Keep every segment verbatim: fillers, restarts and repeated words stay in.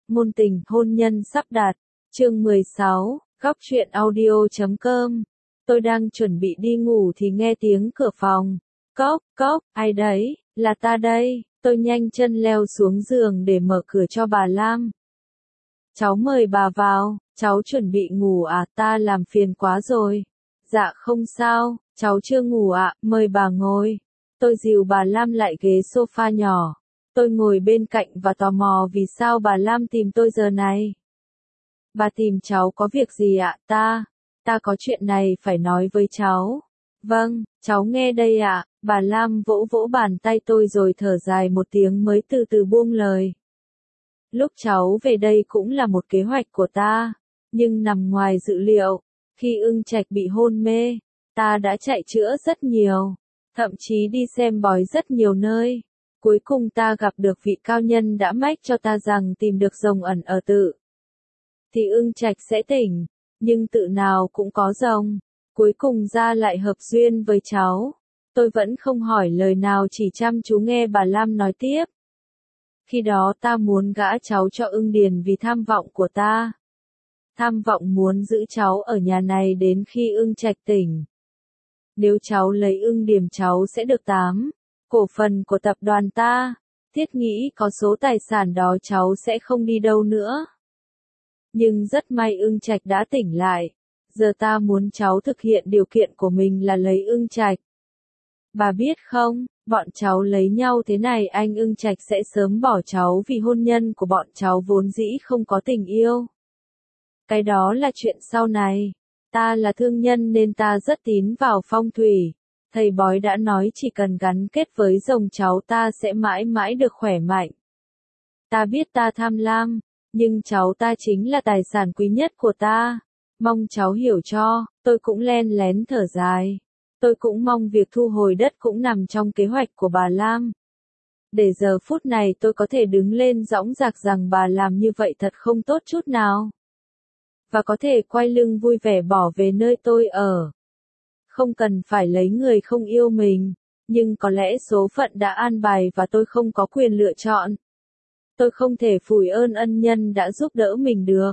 Ngôn tình, hôn nhân sắp đặt. Chương mười sáu, góc truyện audio chấm com. Tôi đang chuẩn bị đi ngủ thì nghe tiếng cửa phòng. Cốc, cốc, ai đấy? Là ta đây. Tôi nhanh chân leo xuống giường để mở cửa cho bà Lam. Cháu mời bà vào, cháu chuẩn bị ngủ à, ta làm phiền quá rồi. Dạ không sao, cháu chưa ngủ ạ, à, mời bà ngồi. Tôi dìu bà Lam lại ghế sofa nhỏ. Tôi ngồi bên cạnh và tò mò vì sao bà Lam tìm tôi giờ này. Bà tìm cháu có việc gì ạ? À? Ta, ta có chuyện này phải nói với cháu. Vâng, cháu nghe đây ạ. À. Bà Lam vỗ vỗ bàn tay tôi rồi thở dài một tiếng mới từ từ buông lời. Lúc cháu về đây cũng là một kế hoạch của ta, nhưng nằm ngoài dự liệu. Khi Ưng Trạch bị hôn mê, ta đã chạy chữa rất nhiều, thậm chí đi xem bói rất nhiều nơi. Cuối cùng ta gặp được vị cao nhân đã mách cho ta rằng tìm được rồng ẩn ở tự thì Ưng Trạch sẽ tỉnh, nhưng tự nào cũng có rồng. Cuối cùng ra lại hợp duyên với cháu. Tôi vẫn không hỏi lời nào, chỉ chăm chú nghe bà Lam nói tiếp. Khi đó ta muốn gả cháu cho Ưng Điền vì tham vọng của ta. Tham vọng muốn giữ cháu ở nhà này đến khi Ưng Trạch tỉnh. Nếu cháu lấy Ưng Điềm cháu sẽ được tám cổ phần của tập đoàn ta. Thiết nghĩ có số tài sản đó cháu sẽ không đi đâu nữa. Nhưng rất may Ưng Trạch đã tỉnh lại. Giờ ta muốn cháu thực hiện điều kiện của mình là lấy Ưng Trạch. Bà biết không, bọn cháu lấy nhau thế này anh Ưng Trạch sẽ sớm bỏ cháu vì hôn nhân của bọn cháu vốn dĩ không có tình yêu. Cái đó là chuyện sau này. Ta là thương nhân nên ta rất tín vào phong thủy. Thầy bói đã nói chỉ cần gắn kết với rồng cháu ta sẽ mãi mãi được khỏe mạnh. Ta biết ta tham lam, nhưng cháu ta chính là tài sản quý nhất của ta. Mong cháu hiểu cho. Tôi cũng len lén thở dài. Tôi cũng mong việc thu hồi đất cũng nằm trong kế hoạch của bà Lam. Để giờ phút này tôi có thể đứng lên dõng dạc rằng bà làm như vậy thật không tốt chút nào. Và có thể quay lưng vui vẻ bỏ về nơi tôi ở. Không cần phải lấy người không yêu mình, nhưng có lẽ số phận đã an bài và tôi không có quyền lựa chọn. Tôi không thể phủi ơn ân nhân đã giúp đỡ mình được.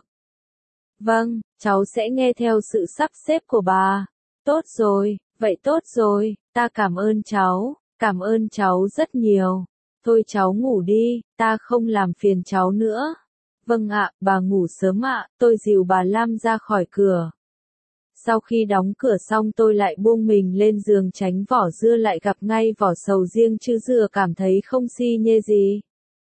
Vâng, cháu sẽ nghe theo sự sắp xếp của bà. Tốt rồi, vậy tốt rồi, ta cảm ơn cháu, cảm ơn cháu rất nhiều. Thôi cháu ngủ đi, ta không làm phiền cháu nữa. Vâng ạ, bà ngủ sớm ạ, tôi dìu bà Lam ra khỏi cửa. Sau khi đóng cửa xong tôi lại buông mình lên giường tránh vỏ dưa lại gặp ngay vỏ sầu riêng chứ dừa cảm thấy không si nhê gì.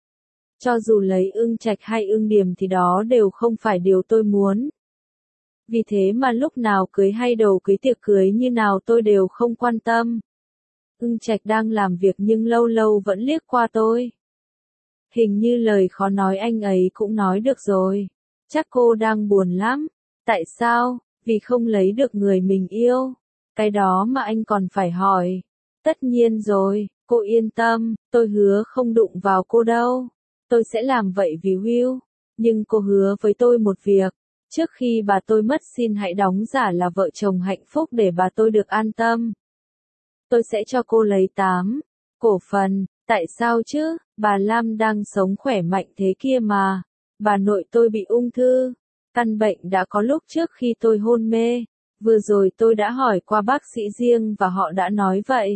Cho dù lấy Ưng Trạch hay Ưng Điềm thì đó đều không phải điều tôi muốn. Vì thế mà lúc nào cưới hay đầu cưới tiệc cưới như nào tôi đều không quan tâm. Ưng Trạch đang làm việc nhưng lâu lâu vẫn liếc qua tôi. Hình như lời khó nói anh ấy cũng nói được rồi. Chắc cô đang buồn lắm. Tại sao? Vì không lấy được người mình yêu. Cái đó mà anh còn phải hỏi. Tất nhiên rồi, cô yên tâm, tôi hứa không đụng vào cô đâu. Tôi sẽ làm vậy vì Will. Nhưng cô hứa với tôi một việc. Trước khi bà tôi mất xin hãy đóng giả là vợ chồng hạnh phúc để bà tôi được an tâm. Tôi sẽ cho cô lấy tám cổ phần. Tại sao chứ? Bà Lam đang sống khỏe mạnh thế kia mà. Bà nội tôi bị ung thư. Căn bệnh đã có lúc trước khi tôi hôn mê. Vừa rồi tôi đã hỏi qua bác sĩ riêng và họ đã nói vậy.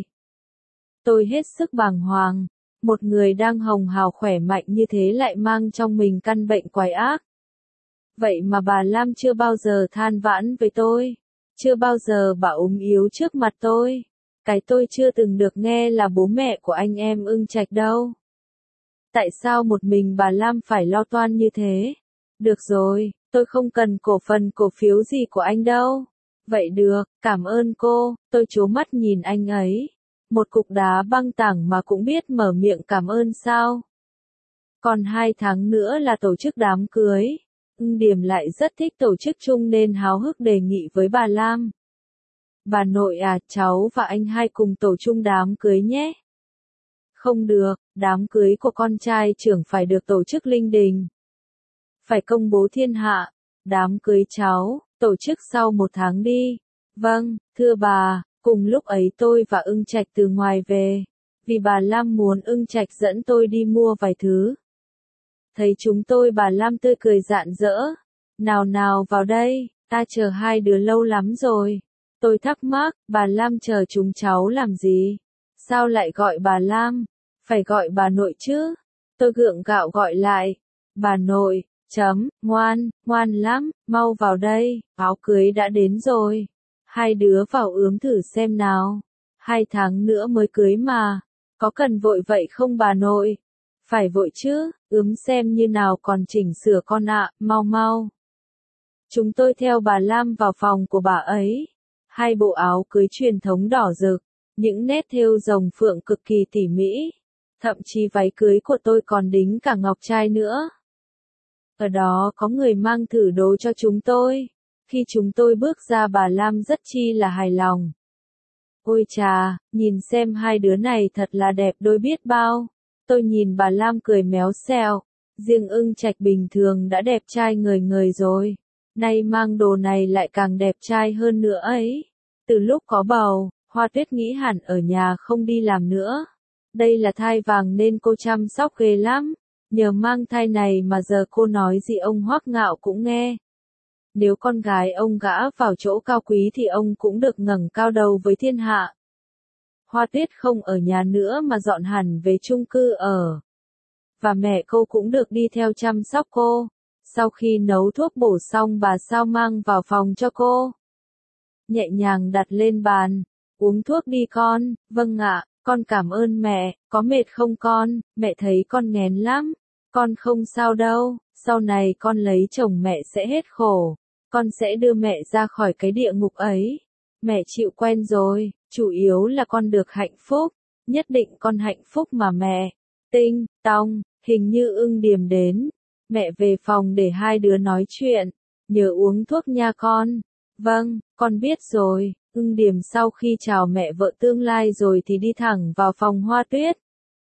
Tôi hết sức bàng hoàng. Một người đang hồng hào khỏe mạnh như thế lại mang trong mình căn bệnh quái ác. Vậy mà bà Lam chưa bao giờ than vãn với tôi. Chưa bao giờ bà ốm yếu trước mặt tôi. Cái tôi chưa từng được nghe là bố mẹ của anh em Ưng Trạch đâu. Tại sao một mình bà Lam phải lo toan như thế? Được rồi, tôi không cần cổ phần cổ phiếu gì của anh đâu. Vậy được, cảm ơn cô, tôi trố mắt nhìn anh ấy. Một cục đá băng tảng mà cũng biết mở miệng cảm ơn sao? Còn hai tháng nữa là tổ chức đám cưới. Ưng Điềm lại rất thích tổ chức chung nên háo hức đề nghị với bà Lam. Bà nội à, cháu và anh hai cùng tổ chung đám cưới nhé. Không được, đám cưới của con trai trưởng phải được tổ chức linh đình. Phải công bố thiên hạ. Đám cưới cháu, tổ chức sau một tháng đi. Vâng, thưa bà, cùng lúc ấy tôi và Ưng Trạch từ ngoài về. Vì bà Lam muốn Ưng Trạch dẫn tôi đi mua vài thứ. Thấy chúng tôi bà Lam tươi cười rạng rỡ. Nào nào vào đây, ta chờ hai đứa lâu lắm rồi. Tôi thắc mắc, bà Lam chờ chúng cháu làm gì? Sao lại gọi bà Lam? Phải gọi bà nội chứ. Tôi gượng gạo gọi lại. Bà nội, chấm, ngoan, ngoan lắm, mau vào đây, áo cưới đã đến rồi. Hai đứa vào ướm thử xem nào. Hai tháng nữa mới cưới mà. Có cần vội vậy không bà nội? Phải vội chứ, ướm xem như nào còn chỉnh sửa con ạ, mau mau. Chúng tôi theo bà Lam vào phòng của bà ấy. Hai bộ áo cưới truyền thống đỏ rực, những nét thêu rồng phượng cực kỳ tỉ mỉ. Thậm chí váy cưới của tôi còn đính cả ngọc trai nữa. Ở đó có người mang thử đồ cho chúng tôi. Khi chúng tôi bước ra bà Lam rất chi là hài lòng. Ôi chà, nhìn xem hai đứa này thật là đẹp đôi biết bao. Tôi nhìn bà Lam cười méo xẹo. Riêng Ưng Trạch bình thường đã đẹp trai ngời ngời rồi. Nay mang đồ này lại càng đẹp trai hơn nữa ấy. Từ lúc có bầu, Hoa Tuyết nghĩ hẳn ở nhà không đi làm nữa. Đây là thai vàng nên cô chăm sóc ghê lắm. Nhờ mang thai này mà giờ cô nói gì ông Hoắc Ngạo cũng nghe. Nếu con gái ông gã vào chỗ cao quý thì ông cũng được ngẩng cao đầu với thiên hạ. Hoa Tuyết không ở nhà nữa mà dọn hẳn về chung cư ở. Và mẹ cô cũng được đi theo chăm sóc cô. Sau khi nấu thuốc bổ xong bà Sao mang vào phòng cho cô. Nhẹ nhàng đặt lên bàn. Uống thuốc đi con, vâng ạ, con cảm ơn mẹ, có mệt không con, mẹ thấy con nghén lắm. Con không sao đâu, sau này con lấy chồng mẹ sẽ hết khổ. Con sẽ đưa mẹ ra khỏi cái địa ngục ấy. Mẹ chịu quen rồi, chủ yếu là con được hạnh phúc. Nhất định con hạnh phúc mà mẹ. Tinh, tong, hình như Ưng Điềm đến. Mẹ về phòng để hai đứa nói chuyện. Nhớ uống thuốc nha con. Vâng, con biết rồi. Ưng Điềm sau khi chào mẹ vợ tương lai rồi thì đi thẳng vào phòng Hoa Tuyết.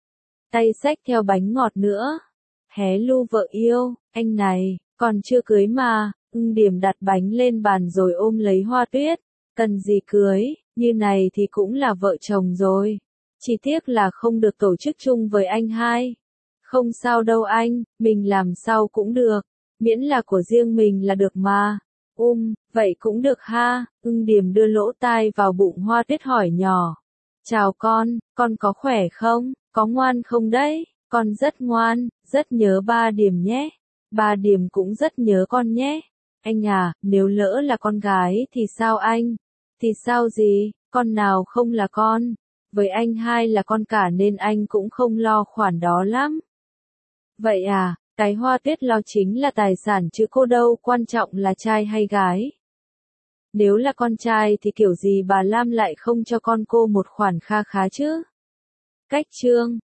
Tay xách theo bánh ngọt nữa. Hé lu vợ yêu, anh này, còn chưa cưới mà. Ưng Điềm đặt bánh lên bàn rồi ôm lấy Hoa Tuyết. Cần gì cưới, như này thì cũng là vợ chồng rồi. Chỉ tiếc là không được tổ chức chung với anh hai. Không sao đâu anh, mình làm sao cũng được. Miễn là của riêng mình là được mà. Um, vậy cũng được ha. Ưng Điềm đưa lỗ tai vào bụng Hoa Tuyết hỏi nhỏ. Chào con, con có khỏe không? Có ngoan không đấy? Con rất ngoan, rất nhớ ba Điềm nhé. Ba Điềm cũng rất nhớ con nhé. Anh à, nếu lỡ là con gái thì sao anh? Thì sao gì, con nào không là con? Với anh hai là con cả nên anh cũng không lo khoản đó lắm. Vậy à, cái Hoa Tuyết lo chính là tài sản chứ cô đâu, quan trọng là trai hay gái. Nếu là con trai thì kiểu gì bà Lam lại không cho con cô một khoản kha khá chứ? Cách chương